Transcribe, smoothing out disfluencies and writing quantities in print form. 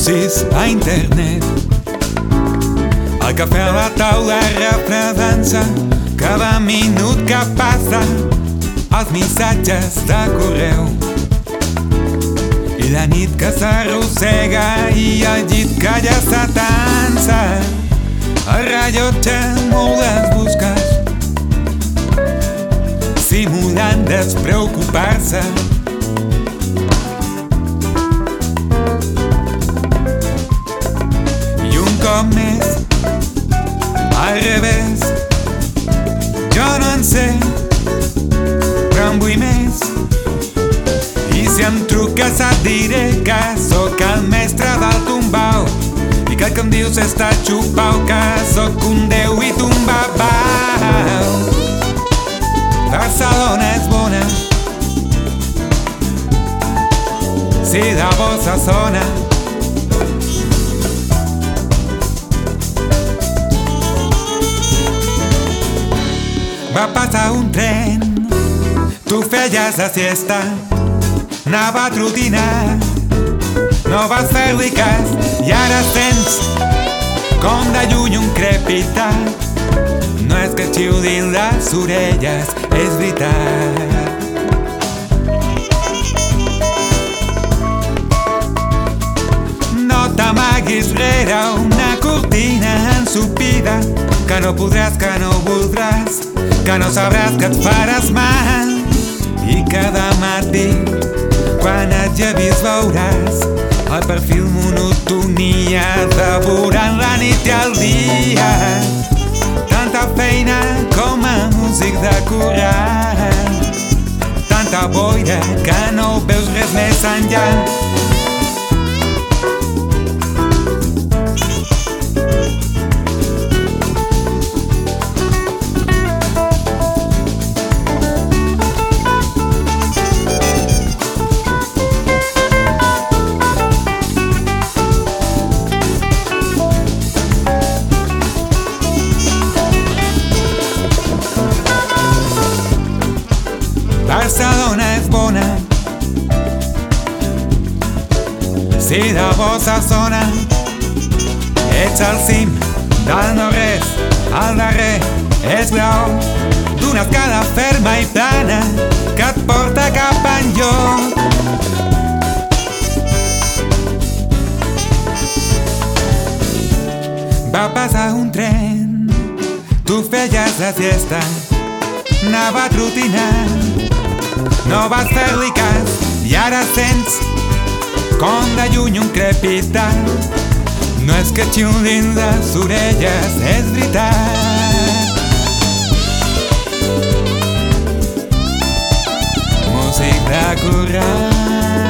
anuncis a internet. El cafè a la taula refredant-se cada minut que passa, els missatges de correu i la nit que s'arrossega i el llit que ja s'atansa. El rellotge molt les busques, simulant despreocupar-se. I un cop més, al revés, jo no en sé, però en vull més. I si em truques et diré que sóc el mestre del tumbao i que el que em dius està xupau, que sóc un déu i tu un babau. Barcelona és bona si de bossa sona. Va passar un tren, tu feies la siesta, anava a trotinar, no vas fer-li cas i ara sents com de lluny un crepitar. No és que xiulin les orelles, és veritat. No t'amaguis rere una cortina ensopida, que no podràs, que no voldràs, que no sabràs que et faràs mal i que demà quan et llevis veuràs el perfil monotonia devorant la nit i el dia. Tanta feina com a músic de coral, tanta boira que no veus res més enllà. Barcelona és bona si de bossa sona. Ets al cim del no-res, al darrer és blau d'una escala ferma i plana que et porta cap enlloc. Va passar un tren, tu feies la siesta, anava a trotinar, no vas fer-li cas i ara sents com de lluny un crepitar. No és que xiulin les orelles, és veritat. Músic de corral.